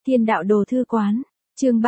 Thiên đạo đồ thư quán, chương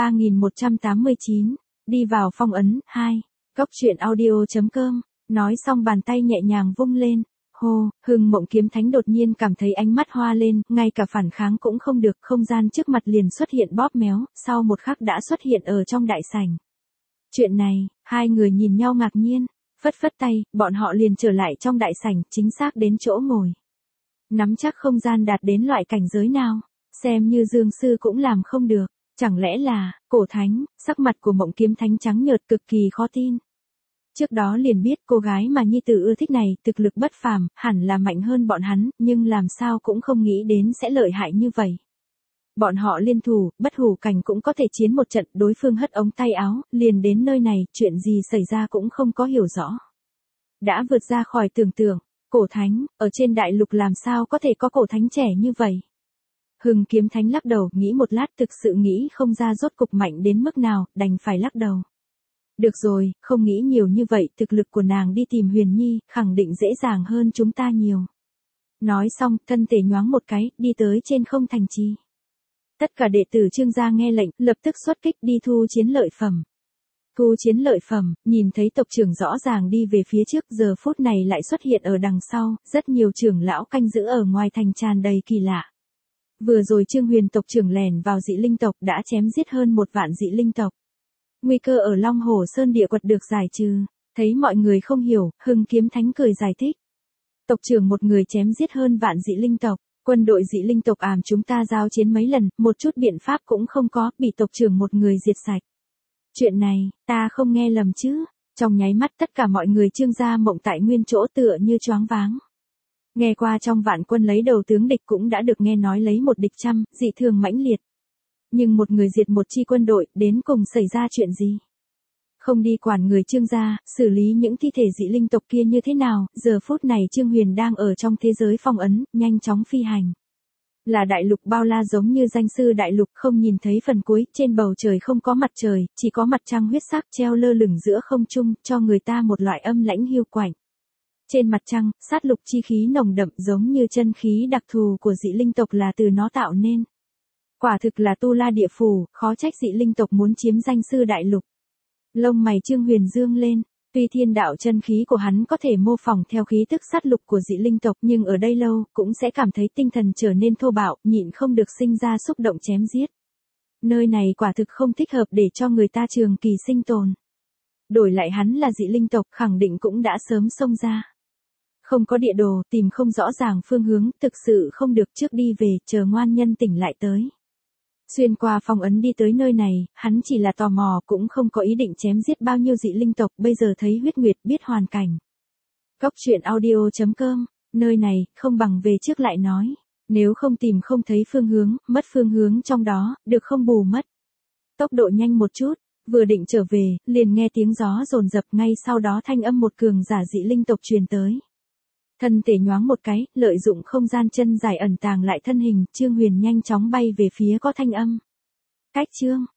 3189, đi vào phong ấn, 2, Cốc truyện audio.com, nói xong bàn tay nhẹ nhàng vung lên, hô, Hưng Mộng Kiếm Thánh đột nhiên cảm thấy ánh mắt hoa lên, ngay cả phản kháng cũng không được, không gian trước mặt liền xuất hiện bóp méo, sau một khắc đã xuất hiện ở trong đại sảnh. Chuyện này, hai người nhìn nhau ngạc nhiên, phất phất tay, bọn họ liền trở lại trong đại sảnh, chính xác đến chỗ ngồi. Nắm chắc không gian đạt đến loại cảnh giới nào, xem như Dương Sư cũng làm không được, chẳng lẽ là, Cổ Thánh, sắc mặt của Mộng Kiếm Thánh trắng nhợt cực kỳ khó tin. Trước đó liền biết cô gái mà nhi tử ưa thích này, thực lực bất phàm, hẳn là mạnh hơn bọn hắn, nhưng làm sao cũng không nghĩ đến sẽ lợi hại như vậy. Bọn họ liên thủ, Bất Hủ Cảnh cũng có thể chiến một trận, đối phương hất ống tay áo, liền đến nơi này, chuyện gì xảy ra cũng không có hiểu rõ. Đã vượt ra khỏi tưởng tượng, Cổ Thánh, ở trên đại lục làm sao có thể có Cổ Thánh trẻ như vậy. Hưng Kiếm Thánh lắc đầu, nghĩ một lát thực sự nghĩ không ra rốt cục mạnh đến mức nào, đành phải lắc đầu. Được rồi, không nghĩ nhiều như vậy, thực lực của nàng đi tìm Huyền Nhi, khẳng định dễ dàng hơn chúng ta nhiều. Nói xong, thân thể nhoáng một cái, đi tới trên không thành trì. Tất cả đệ tử Trương gia nghe lệnh, lập tức xuất kích đi thu chiến lợi phẩm. Thu chiến lợi phẩm, nhìn thấy tộc trưởng rõ ràng đi về phía trước, giờ phút này lại xuất hiện ở đằng sau, rất nhiều trưởng lão canh giữ ở ngoài thành tràn đầy kỳ lạ. Vừa rồi Trương Huyền tộc trưởng lẻn vào dị linh tộc đã chém giết hơn 1 vạn dị linh tộc. Nguy cơ ở Long Hồ Sơn địa quật được giải trừ, thấy mọi người không hiểu, Hưng Kiếm Thánh cười giải thích. Tộc trưởng một người chém giết hơn vạn dị linh tộc, quân đội dị linh tộc chúng ta giao chiến mấy lần, một chút biện pháp cũng không có, bị tộc trưởng một người diệt sạch. Chuyện này, ta không nghe lầm chứ? Trong nháy mắt tất cả mọi người Trương gia Mộng tại nguyên chỗ tựa như choáng váng. Nghe qua trong vạn quân lấy đầu tướng địch cũng đã được nghe nói lấy một địch trăm, dị thường mãnh liệt. Nhưng một người diệt một chi quân đội, đến cùng xảy ra chuyện gì? Không đi quản người Trương gia, xử lý những thi thể dị linh tộc kia như thế nào, giờ phút này Trương Huyền đang ở trong thế giới phong ấn, nhanh chóng phi hành. Là đại lục bao la giống như danh sư đại lục, không nhìn thấy phần cuối, trên bầu trời không có mặt trời, chỉ có mặt trăng huyết sắc treo lơ lửng giữa không trung, cho người ta một loại âm lãnh hiu quạnh. Trên mặt trăng, sát lục chi khí nồng đậm giống như chân khí đặc thù của dị linh tộc là từ nó tạo nên. Quả thực là tu la địa phủ, khó trách dị linh tộc muốn chiếm danh sư đại lục. Lông mày Trương Huyền dương lên, tuy thiên đạo chân khí của hắn có thể mô phỏng theo khí tức sát lục của dị linh tộc, nhưng ở đây lâu, cũng sẽ cảm thấy tinh thần trở nên thô bạo, nhịn không được sinh ra xúc động chém giết. Nơi này quả thực không thích hợp để cho người ta trường kỳ sinh tồn. Đổi lại hắn là dị linh tộc, khẳng định cũng đã sớm xông ra. Không có địa đồ, tìm không rõ ràng phương hướng, thực sự không được, trước đi về, chờ ngoan nhân tỉnh lại tới. Xuyên qua phong ấn đi tới nơi này, hắn chỉ là tò mò, cũng không có ý định chém giết bao nhiêu dị linh tộc, bây giờ thấy huyết nguyệt biết hoàn cảnh. Cốc truyện audio.com, nơi này, không bằng về trước lại nói. Nếu không tìm không thấy phương hướng, mất phương hướng trong đó, được không bù mất. Tốc độ nhanh một chút, vừa định trở về, liền nghe tiếng gió dồn dập, ngay sau đó thanh âm một cường giả dị linh tộc truyền tới. Thân thể nhoáng một cái, lợi dụng không gian chân dài ẩn tàng lại thân hình, Trương Huyền nhanh chóng bay về phía có thanh âm. Cách Trương,